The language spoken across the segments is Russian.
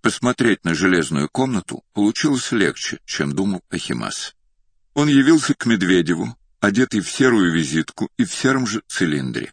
Посмотреть на железную комнату получилось легче, чем думал Ахимас. Он явился к Медведеву, одетый в серую визитку и в сером же цилиндре.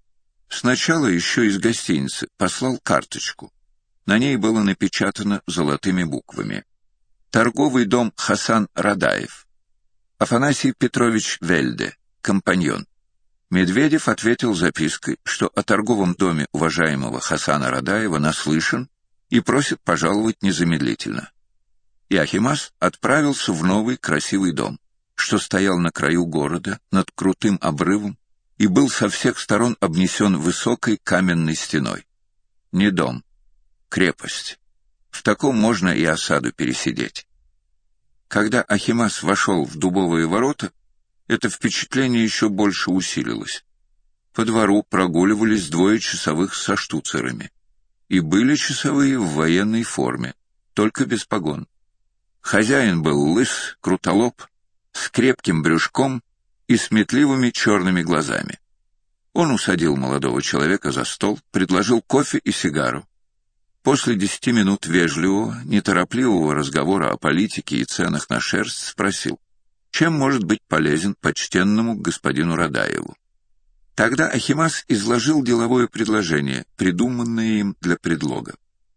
Сначала еще из гостиницы послал карточку. На ней было напечатано золотыми буквами: «Торговый дом Хасан Радаев. Афанасий Петрович Вельде, компаньон». Медведев ответил запиской, что о торговом доме уважаемого Хасана Радаева наслышан и просит пожаловать незамедлительно. И Ахимас отправился в новый красивый дом, что стоял на краю города, над крутым обрывом, и был со всех сторон обнесен высокой каменной стеной. Не дом, крепость. В таком можно и осаду пересидеть. Когда Ахимас вошел в дубовые ворота, это впечатление еще больше усилилось. По двору прогуливались двое часовых со штуцерами. И были часовые в военной форме, только без погон. Хозяин был лыс, крутолоб, с крепким брюшком и сметливыми черными глазами. Он усадил молодого человека за стол, предложил кофе и сигару. После 10 минут вежливого, неторопливого разговора о политике и ценах на шерсть спросил, чем может быть полезен почтенному господину Радаеву. Тогда Ахимас изложил деловое предложение, придуманное им для предлога.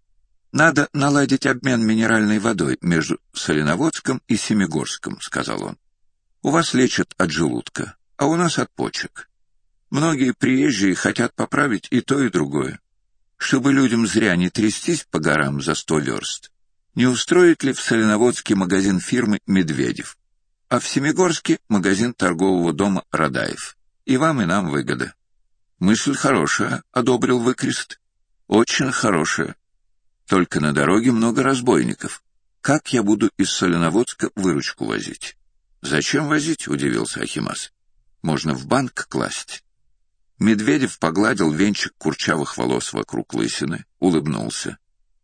«Надо наладить обмен минеральной водой между Соленоводском и Семигорском», — сказал он. «У вас лечат от желудка, а у нас от почек. Многие приезжие хотят поправить и то, и другое. Чтобы людям зря не трястись по горам за 100 верст, не устроит ли в Соленоводске магазин фирмы «Медведев», а в Семигорске магазин торгового дома «Радаев». И вам, и нам выгода. Мысль хорошая, — одобрил Выкрест. Очень хорошая. Только на дороге много разбойников. Как я буду из Соленоводска выручку возить? Зачем возить? — удивился Ахимас. Можно в банк класть. Медведев погладил венчик курчавых волос вокруг лысины, улыбнулся.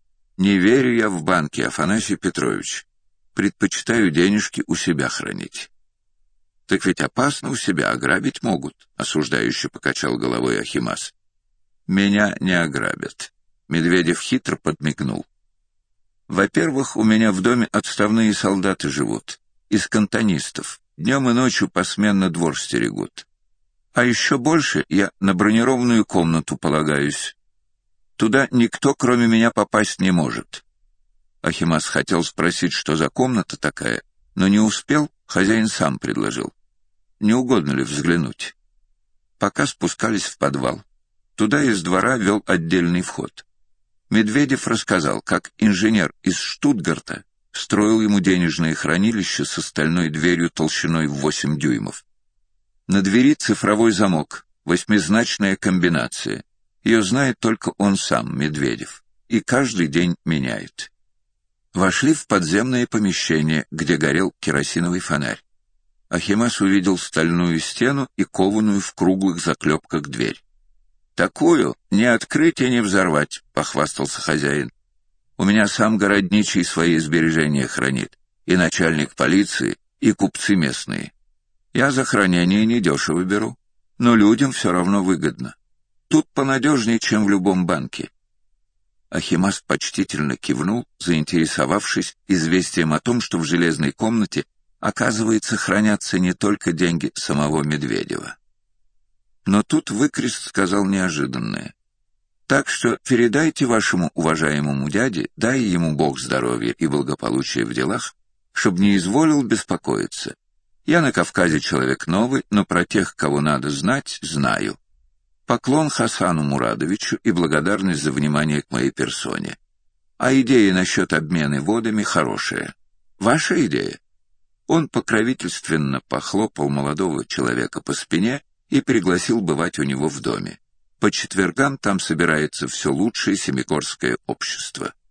Не верю я в банки, Афанасий Петрович. Предпочитаю денежки у себя хранить. Так ведь опасно у себя, ограбить могут, — осуждающе покачал головой Ахимас. Меня не ограбят. Медведев хитро подмигнул. Во-первых, у меня в доме отставные солдаты живут, из кантонистов, днем и ночью посменно двор стерегут. А еще больше я на бронированную комнату полагаюсь. Туда никто, кроме меня, попасть не может. Ахимас хотел спросить, что за комната такая, но не успел, хозяин сам предложил. Не угодно ли взглянуть? Пока спускались в подвал. Туда из двора вел отдельный вход. Медведев рассказал, как инженер из Штутгарта строил ему денежное хранилище с стальной дверью толщиной в 8 дюймов. На двери цифровой замок, 8-значная комбинация. Ее знает только он сам, Медведев, и каждый день меняет. Вошли в подземное помещение, где горел керосиновый фонарь. Ахимас увидел стальную стену и кованую в круглых заклепках дверь. «Такую ни открыть и не взорвать», — похвастался хозяин. «У меня сам городничий свои сбережения хранит, и начальник полиции, и купцы местные. Я за хранение недешево беру, но людям все равно выгодно. Тут понадежнее, чем в любом банке». Ахимас почтительно кивнул, заинтересовавшись известием о том, что в железной комнате, оказывается, хранятся не только деньги самого Медведева. Но тут Выкрест сказал неожиданное. «Так что передайте вашему уважаемому дяде, дай ему Бог здоровья и благополучия в делах, чтоб не изволил беспокоиться. Я на Кавказе человек новый, но про тех, кого надо знать, знаю. Поклон Хасану Мурадовичу и благодарность за внимание к моей персоне. А идея насчет обмена водами хорошая. Ваша идея?» Он покровительственно похлопал молодого человека по спине и пригласил бывать у него в доме. По четвергам там собирается все лучшее семигорское общество.